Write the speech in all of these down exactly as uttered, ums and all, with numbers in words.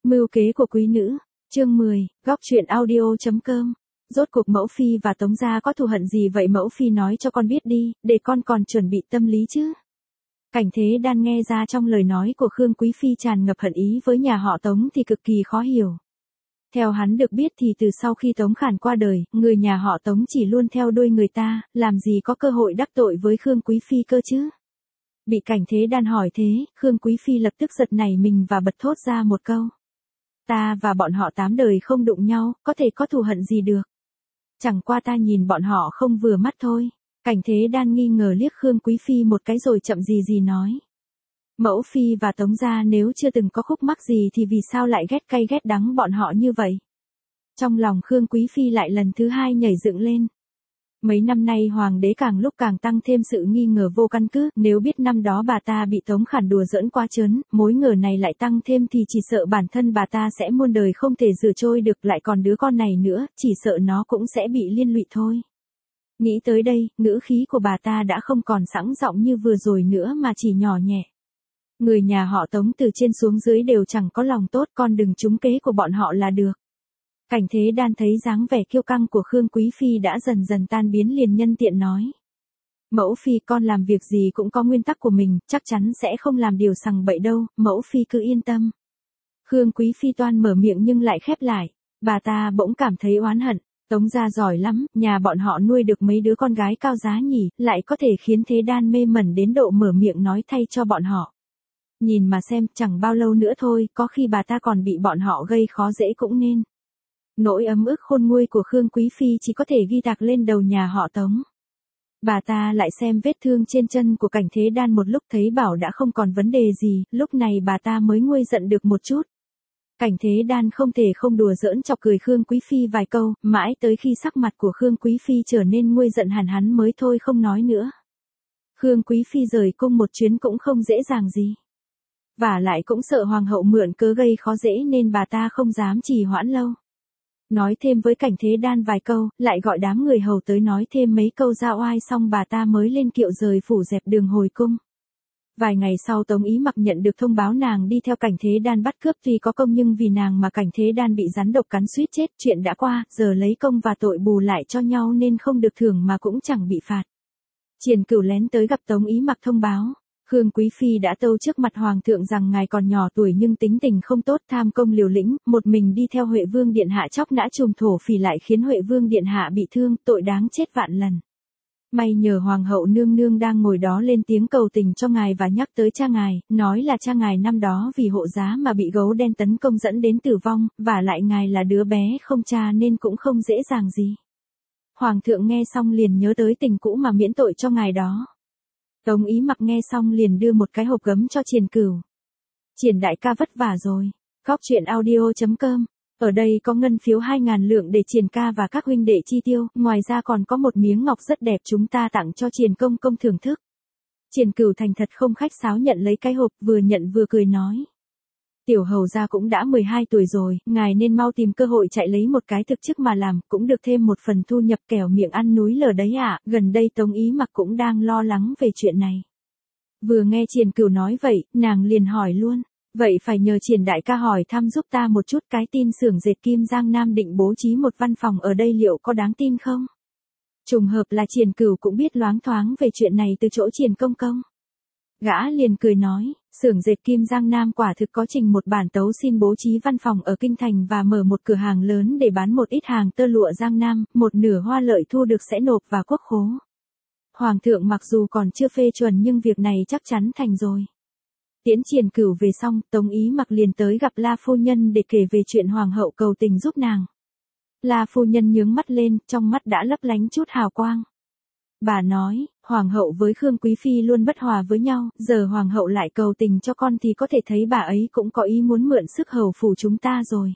Mưu kế của quý nữ, chương mười, góc truyện audio.com. Rốt cuộc mẫu phi và Tống gia có thù hận gì vậy, mẫu phi nói cho con biết đi, để con còn chuẩn bị tâm lý chứ. Cảnh Thế Đan nghe ra trong lời nói của Khương Quý Phi tràn ngập hận ý với nhà họ Tống thì cực kỳ khó hiểu. Theo hắn được biết thì từ sau khi Tống Khản qua đời, người nhà họ Tống chỉ luôn theo đuôi người ta, làm gì có cơ hội đắc tội với Khương Quý Phi cơ chứ. Bị Cảnh Thế Đan hỏi thế, Khương Quý Phi lập tức giật nảy mình và bật thốt ra một câu. Ta và bọn họ tám đời không đụng nhau, có thể có thù hận gì được. Chẳng qua ta nhìn bọn họ không vừa mắt thôi. Cảnh Thế Đan nghi ngờ liếc Khương Quý Phi một cái rồi chậm gì gì nói. Mẫu Phi và Tống gia nếu chưa từng có khúc mắc gì thì vì sao lại ghét cay ghét đắng bọn họ như vậy? Trong lòng Khương Quý Phi lại lần thứ hai nhảy dựng lên. Mấy năm nay hoàng đế càng lúc càng tăng thêm sự nghi ngờ vô căn cứ, nếu biết năm đó bà ta bị Tống Khản đùa giỡn quá trớn, mối ngờ này lại tăng thêm thì chỉ sợ bản thân bà ta sẽ muôn đời không thể rửa trôi được, lại còn đứa con này nữa, chỉ sợ nó cũng sẽ bị liên lụy thôi. Nghĩ tới đây, ngữ khí của bà ta đã không còn sẵn giọng như vừa rồi nữa mà chỉ nhỏ nhẹ. Người nhà họ Tống từ trên xuống dưới đều chẳng có lòng tốt, con đừng trúng kế của bọn họ là được. Cảnh Thế Đan thấy dáng vẻ kiêu căng của Khương Quý Phi đã dần dần tan biến, liền nhân tiện nói. Mẫu Phi, con làm việc gì cũng có nguyên tắc của mình, chắc chắn sẽ không làm điều sằng bậy đâu, mẫu Phi cứ yên tâm. Khương Quý Phi toan mở miệng nhưng lại khép lại, bà ta bỗng cảm thấy oán hận. Tống gia giỏi lắm, nhà bọn họ nuôi được mấy đứa con gái cao giá nhỉ, lại có thể khiến Thế Đan mê mẩn đến độ mở miệng nói thay cho bọn họ. Nhìn mà xem, chẳng bao lâu nữa thôi, có khi bà ta còn bị bọn họ gây khó dễ cũng nên. Nỗi ấm ức khôn nguôi của Khương Quý Phi chỉ có thể ghi tạc lên đầu nhà họ Tống. Bà ta lại xem vết thương trên chân của Cảnh Thế Đan một lúc, thấy bảo đã không còn vấn đề gì, lúc này bà ta mới nguôi giận được một chút. Cảnh Thế Đan không thể không đùa giỡn chọc cười Khương Quý Phi vài câu, mãi tới khi sắc mặt của Khương Quý Phi trở nên nguôi giận hẳn hắn mới thôi không nói nữa. Khương Quý Phi rời cung một chuyến cũng không dễ dàng gì. Và lại cũng sợ hoàng hậu mượn cớ gây khó dễ nên bà ta không dám trì hoãn lâu. Nói thêm với Cảnh Thế Đan vài câu, lại gọi đám người hầu tới nói thêm mấy câu ra oai, xong bà ta mới lên kiệu rời phủ dẹp đường hồi cung. Vài ngày sau Tống Ý Mặc nhận được thông báo nàng đi theo Cảnh Thế Đan bắt cướp, tuy có công nhưng vì nàng mà Cảnh Thế Đan bị rắn độc cắn suýt chết, chuyện đã qua, giờ lấy công và tội bù lại cho nhau nên không được thưởng mà cũng chẳng bị phạt. Triển Cửu lén tới gặp Tống Ý Mặc thông báo. Khương Quý Phi đã tâu trước mặt hoàng thượng rằng ngài còn nhỏ tuổi nhưng tính tình không tốt, tham công liều lĩnh, một mình đi theo Huệ Vương điện hạ chóc nã trùm thổ phỉ, lại khiến Huệ Vương điện hạ bị thương, tội đáng chết vạn lần. May nhờ hoàng hậu nương nương đang ngồi đó lên tiếng cầu tình cho ngài và nhắc tới cha ngài, nói là cha ngài năm đó vì hộ giá mà bị gấu đen tấn công dẫn đến tử vong, và lại ngài là đứa bé không cha nên cũng không dễ dàng gì. Hoàng thượng nghe xong liền nhớ tới tình cũ mà miễn tội cho ngài đó. Tống Ý Mặc nghe xong liền đưa một cái hộp gấm cho Triển Cửu. Triển đại ca vất vả rồi. Góc truyện audio.com. Ở đây có ngân phiếu hai ngàn lượng để Triển ca và các huynh đệ chi tiêu, ngoài ra còn có một miếng ngọc rất đẹp chúng ta tặng cho Triển công công thưởng thức. Triển Cửu thành thật không khách sáo nhận lấy cái hộp, vừa nhận vừa cười nói. Tiểu hầu gia cũng đã mười hai tuổi rồi, ngài nên mau tìm cơ hội chạy lấy một cái thực chức mà làm, cũng được thêm một phần thu nhập, kẻo miệng ăn núi lở đấy ạ. Gần đây Tống Ý Mặc cũng đang lo lắng về chuyện này. Vừa nghe Triển Cửu nói vậy, nàng liền hỏi luôn. Vậy phải nhờ Triển đại ca hỏi thăm giúp ta một chút, cái tin xưởng dệt Kim Giang Nam định bố trí một văn phòng ở đây liệu có đáng tin không? Trùng hợp là Triển Cửu cũng biết loáng thoáng về chuyện này từ chỗ Triển công công. Gã liền cười nói, xưởng dệt Kim Giang Nam quả thực có trình một bản tấu xin bố trí văn phòng ở Kinh Thành và mở một cửa hàng lớn để bán một ít hàng tơ lụa Giang Nam, một nửa hoa lợi thu được sẽ nộp vào quốc khố. Hoàng thượng mặc dù còn chưa phê chuẩn nhưng việc này chắc chắn thành rồi. Tiễn Triển Cửu về xong, Tống Ý Mặc liền tới gặp La phu nhân để kể về chuyện hoàng hậu cầu tình giúp nàng. La phu nhân nhướng mắt lên, trong mắt đã lấp lánh chút hào quang. Bà nói, hoàng hậu với Khương Quý Phi luôn bất hòa với nhau, giờ hoàng hậu lại cầu tình cho con thì có thể thấy bà ấy cũng có ý muốn mượn sức hầu phủ chúng ta rồi.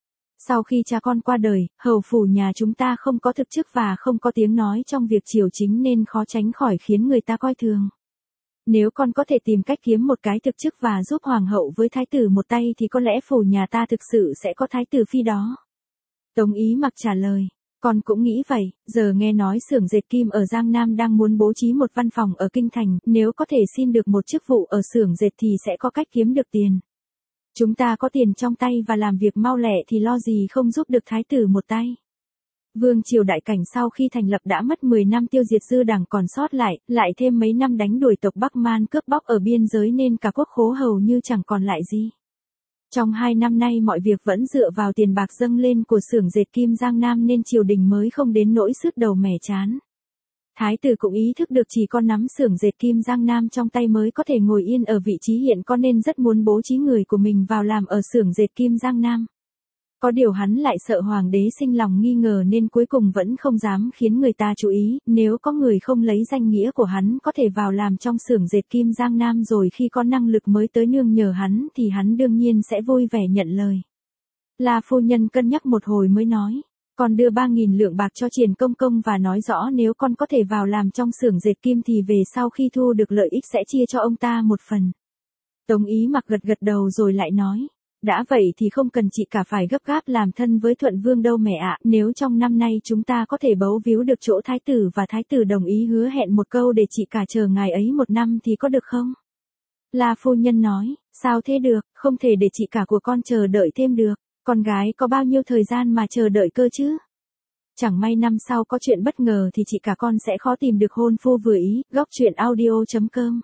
Sau khi cha con qua đời, hầu phủ nhà chúng ta không có thực chức và không có tiếng nói trong việc triều chính nên khó tránh khỏi khiến người ta coi thường. Nếu con có thể tìm cách kiếm một cái thực chức và giúp hoàng hậu với thái tử một tay thì có lẽ phủ nhà ta thực sự sẽ có thái tử phi đó. Tống Ý Mặc trả lời. Con cũng nghĩ vậy, giờ nghe nói xưởng dệt kim ở Giang Nam đang muốn bố trí một văn phòng ở Kinh Thành, nếu có thể xin được một chức vụ ở xưởng dệt thì sẽ có cách kiếm được tiền. Chúng ta có tiền trong tay và làm việc mau lẹ thì lo gì không giúp được thái tử một tay. Vương triều đại cảnh sau khi thành lập đã mất mười năm tiêu diệt dư đảng còn sót lại, lại thêm mấy năm đánh đuổi tộc Bắc Man cướp bóc ở biên giới nên cả quốc khố hầu như chẳng còn lại gì. Trong hai năm nay mọi việc vẫn dựa vào tiền bạc dâng lên của xưởng dệt Kim Giang Nam nên triều đình mới không đến nỗi sứt đầu mẻ chán. Thái tử cũng ý thức được chỉ có nắm xưởng dệt Kim Giang Nam trong tay mới có thể ngồi yên ở vị trí hiện có nên rất muốn bố trí người của mình vào làm ở xưởng dệt Kim Giang Nam. Có điều hắn lại sợ hoàng đế sinh lòng nghi ngờ nên cuối cùng vẫn không dám khiến người ta chú ý, nếu có người không lấy danh nghĩa của hắn có thể vào làm trong xưởng dệt Kim Giang Nam rồi khi có năng lực mới tới nương nhờ hắn thì hắn đương nhiên sẽ vui vẻ nhận lời. La phu nhân cân nhắc một hồi mới nói, con đưa ba nghìn lượng bạc cho Triển công công và nói rõ nếu con có thể vào làm trong xưởng dệt kim thì về sau khi thu được lợi ích sẽ chia cho ông ta một phần. Tống Ý Mặc gật gật đầu rồi lại nói. Đã vậy thì không cần chị cả phải gấp gáp làm thân với Thuận Vương đâu mẹ ạ, nếu trong năm nay chúng ta có thể bấu víu được chỗ thái tử và thái tử đồng ý hứa hẹn một câu để chị cả chờ ngài ấy một năm thì có được không? La phu nhân nói, sao thế được, không thể để chị cả của con chờ đợi thêm được, con gái có bao nhiêu thời gian mà chờ đợi cơ chứ? Chẳng may năm sau có chuyện bất ngờ thì chị cả con sẽ khó tìm được hôn phu vừa ý, góc truyện audio chấm com.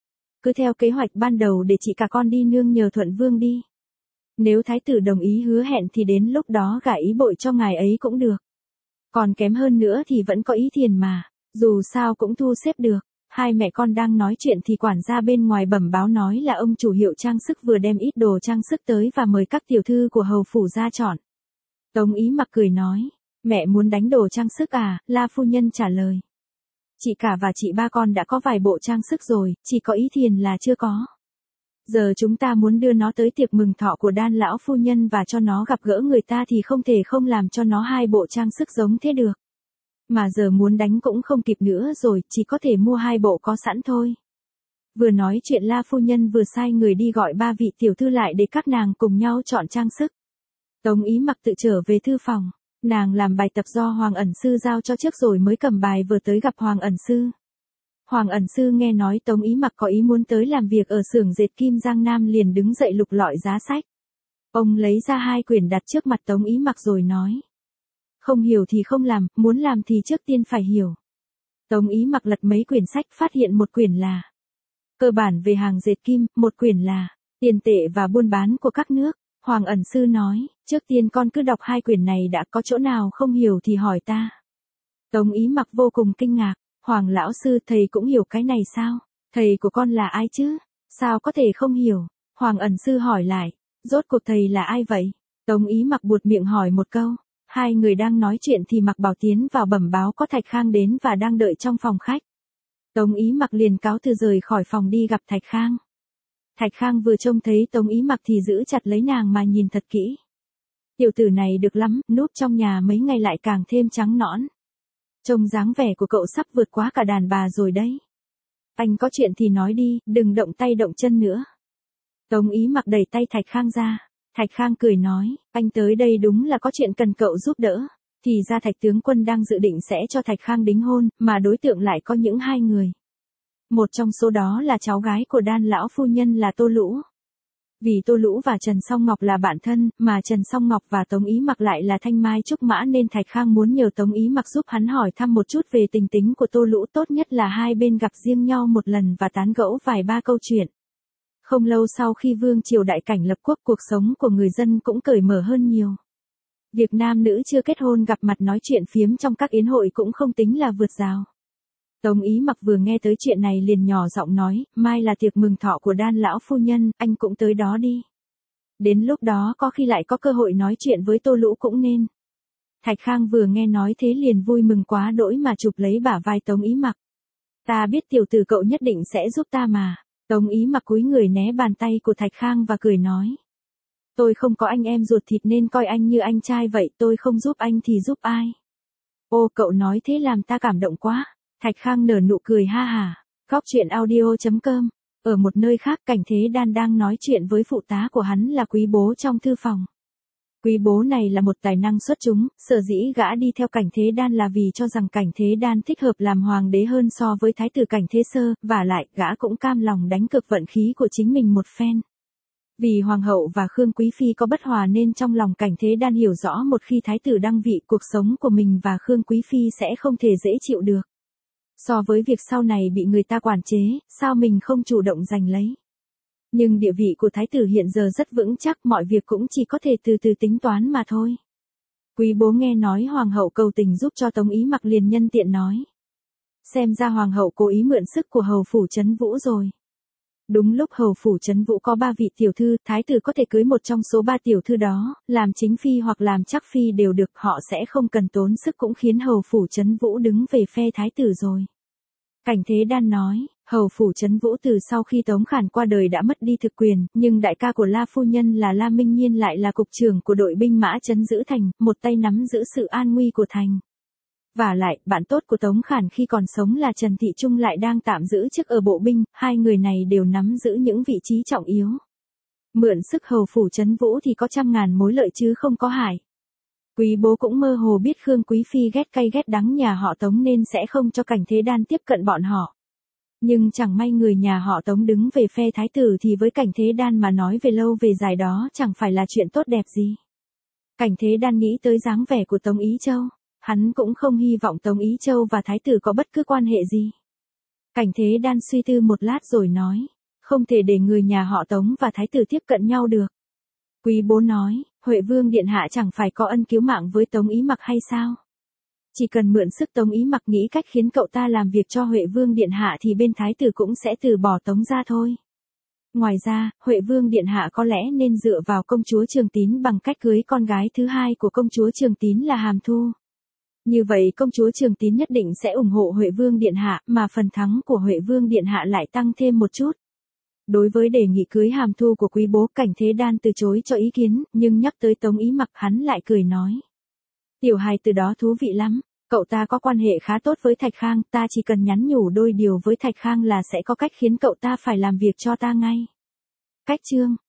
Cứ theo kế hoạch ban đầu để chị cả con đi nương nhờ Thuận Vương đi. Nếu thái tử đồng ý hứa hẹn thì đến lúc đó gả ý bội cho ngài ấy cũng được. Còn kém hơn nữa thì vẫn có ý thiền mà, dù sao cũng thu xếp được. Hai mẹ con đang nói chuyện thì quản gia bên ngoài bẩm báo nói là ông chủ hiệu trang sức vừa đem ít đồ trang sức tới và mời các tiểu thư của hầu phủ ra chọn. Tống Ý Mặc cười nói, mẹ muốn đánh đồ trang sức à, La phu nhân trả lời. Chị cả và chị ba con đã có vài bộ trang sức rồi, chỉ có ý thiền là chưa có. Giờ chúng ta muốn đưa nó tới tiệc mừng thọ của Đan lão phu nhân và cho nó gặp gỡ người ta thì không thể không làm cho nó hai bộ trang sức giống thế được. Mà giờ muốn đánh cũng không kịp nữa rồi, chỉ có thể mua hai bộ có sẵn thôi. Vừa nói chuyện La phu nhân vừa sai người đi gọi ba vị tiểu thư lại để các nàng cùng nhau chọn trang sức. Tống Ý Mặc tự trở về thư phòng, nàng làm bài tập do Hoàng ẩn sư giao cho trước rồi mới cầm bài vừa tới gặp Hoàng ẩn sư. Hoàng ẩn sư nghe nói Tống Ý Mặc có ý muốn tới làm việc ở xưởng dệt Kim Giang Nam liền đứng dậy lục lọi giá sách. Ông lấy ra hai quyển đặt trước mặt Tống Ý Mặc rồi nói. Không hiểu thì không làm, muốn làm thì trước tiên phải hiểu. Tống Ý Mặc lật mấy quyển sách phát hiện một quyển là Cơ bản về hàng dệt kim, một quyển là Tiền tệ và buôn bán của các nước. Hoàng ẩn sư nói, trước tiên con cứ đọc hai quyển này đã, có chỗ nào không hiểu thì hỏi ta. Tống Ý Mặc vô cùng kinh ngạc. Hoàng lão sư, thầy cũng hiểu cái này sao? Thầy của con là ai chứ? Sao có thể không hiểu? Hoàng ẩn sư hỏi lại, rốt cuộc thầy là ai vậy? Tống Ý Mặc buột miệng hỏi một câu. Hai người đang nói chuyện thì Mặc Bảo tiến vào bẩm báo có Thạch Khang đến và đang đợi trong phòng khách. Tống Ý Mặc liền cáo từ rời khỏi phòng đi gặp Thạch Khang. Thạch Khang vừa trông thấy Tống Ý Mặc thì giữ chặt lấy nàng mà nhìn thật kỹ. Tiểu tử này được lắm, núp trong nhà mấy ngày lại càng thêm trắng nõn. Trông dáng vẻ của cậu sắp vượt quá cả đàn bà rồi đấy. Anh có chuyện thì nói đi, đừng động tay động chân nữa. Tống Ý Mặc đẩy tay Thạch Khang ra. Thạch Khang cười nói, anh tới đây đúng là có chuyện cần cậu giúp đỡ. Thì ra Thạch tướng quân đang dự định sẽ cho Thạch Khang đính hôn, mà đối tượng lại có những hai người. Một trong số đó là cháu gái của Đan lão phu nhân là Tô Lũ. Vì Tô Lũ và Trần Song Ngọc là bạn thân, mà Trần Song Ngọc và Tống Ý Mặc lại là thanh mai trúc mã nên Thạch Khang muốn nhờ Tống Ý Mặc giúp hắn hỏi thăm một chút về tình tính của Tô Lũ, tốt nhất là hai bên gặp riêng nhau một lần và tán gẫu vài ba câu chuyện. Không lâu sau khi Vương triều đại cảnh lập quốc, cuộc sống của người dân cũng cởi mở hơn nhiều. Việc nam nữ chưa kết hôn gặp mặt nói chuyện phiếm trong các yến hội cũng không tính là vượt rào. Tống Ý Mặc vừa nghe tới chuyện này liền nhỏ giọng nói, mai là tiệc mừng thọ của Đan lão phu nhân, anh cũng tới đó đi. Đến lúc đó có khi lại có cơ hội nói chuyện với Tô Lũ cũng nên. Thạch Khang vừa nghe nói thế liền vui mừng quá đỗi mà chụp lấy bả vai Tống Ý Mặc. Ta biết tiểu tử cậu nhất định sẽ giúp ta mà. Tống Ý Mặc cúi người né bàn tay của Thạch Khang và cười nói. Tôi không có anh em ruột thịt nên coi anh như anh trai vậy, tôi không giúp anh thì giúp ai. Ô, cậu nói thế làm ta cảm động quá. Thạch Khang nở nụ cười ha hả. Góc truyện audio chấm com. Ở một nơi khác, Cảnh Thế Đan đang nói chuyện với phụ tá của hắn là Quý Bố trong thư phòng. Quý Bố này là một tài năng xuất chúng, sở dĩ gã đi theo Cảnh Thế Đan là vì cho rằng Cảnh Thế Đan thích hợp làm hoàng đế hơn so với thái tử Cảnh Thế Sơ, và lại gã cũng cam lòng đánh cược vận khí của chính mình một phen. Vì hoàng hậu và Khương Quý Phi có bất hòa nên trong lòng Cảnh Thế Đan hiểu rõ một khi thái tử đăng vị, cuộc sống của mình và Khương Quý Phi sẽ không thể dễ chịu được. So với việc sau này bị người ta quản chế, sao mình không chủ động giành lấy. Nhưng địa vị của thái tử hiện giờ rất vững chắc, mọi việc cũng chỉ có thể từ từ tính toán mà thôi. Quý bố nghe nói hoàng hậu cầu tình giúp cho Tống Ý Mặc liền nhân tiện nói. Xem ra hoàng hậu cố ý mượn sức của hầu phủ Trấn Vũ rồi. Đúng lúc hầu phủ Trấn Vũ có ba vị tiểu thư, thái tử có thể cưới một trong số ba tiểu thư đó, làm chính phi hoặc làm chắc phi đều được, họ sẽ không cần tốn sức cũng khiến hầu phủ Trấn Vũ đứng về phe thái tử rồi. Cảnh Thế Đan nói, hầu phủ Trấn Vũ từ sau khi Tống Khản qua đời đã mất đi thực quyền, nhưng đại ca của La phu nhân là La Minh Nhiên lại là cục trưởng của đội binh mã trấn giữ thành, một tay nắm giữ sự an nguy của thành. Vả lại, bạn tốt của Tống Khản khi còn sống là Trần Thị Trung lại đang tạm giữ chức ở bộ binh, hai người này đều nắm giữ những vị trí trọng yếu. Mượn sức hầu phủ Trấn Vũ thì có trăm ngàn mối lợi chứ không có hại. Quý bố cũng mơ hồ biết Khương Quý Phi ghét cay ghét đắng nhà họ Tống nên sẽ không cho Cảnh Thế Đan tiếp cận bọn họ. Nhưng chẳng may người nhà họ Tống đứng về phe thái tử thì với Cảnh Thế Đan mà nói về lâu về dài đó chẳng phải là chuyện tốt đẹp gì. Cảnh Thế Đan nghĩ tới dáng vẻ của Tống Ý Châu. Hắn cũng không hy vọng Tống Ý Châu và thái tử có bất cứ quan hệ gì. Cảnh Thế Đan suy tư một lát rồi nói, không thể để người nhà họ Tống và thái tử tiếp cận nhau được. Quý bố nói, Huệ Vương điện hạ chẳng phải có ân cứu mạng với Tống Ý Mặc hay sao? Chỉ cần mượn sức Tống Ý Mặc nghĩ cách khiến cậu ta làm việc cho Huệ Vương điện hạ thì bên thái tử cũng sẽ từ bỏ Tống ra thôi. Ngoài ra, Huệ Vương điện hạ có lẽ nên dựa vào công chúa Trường Tín bằng cách cưới con gái thứ hai của công chúa Trường Tín là Hàm Thu. Như vậy công chúa Trường Tín nhất định sẽ ủng hộ Huệ Vương điện hạ, mà phần thắng của Huệ Vương điện hạ lại tăng thêm một chút. Đối với đề nghị cưới Hàm Thu của quý bố, Cảnh Thế Đan từ chối cho ý kiến, nhưng nhắc tới Tống Ý Mặc hắn lại cười nói. Tiểu hài từ đó thú vị lắm, cậu ta có quan hệ khá tốt với Thạch Khang, ta chỉ cần nhắn nhủ đôi điều với Thạch Khang là sẽ có cách khiến cậu ta phải làm việc cho ta ngay. Cách chương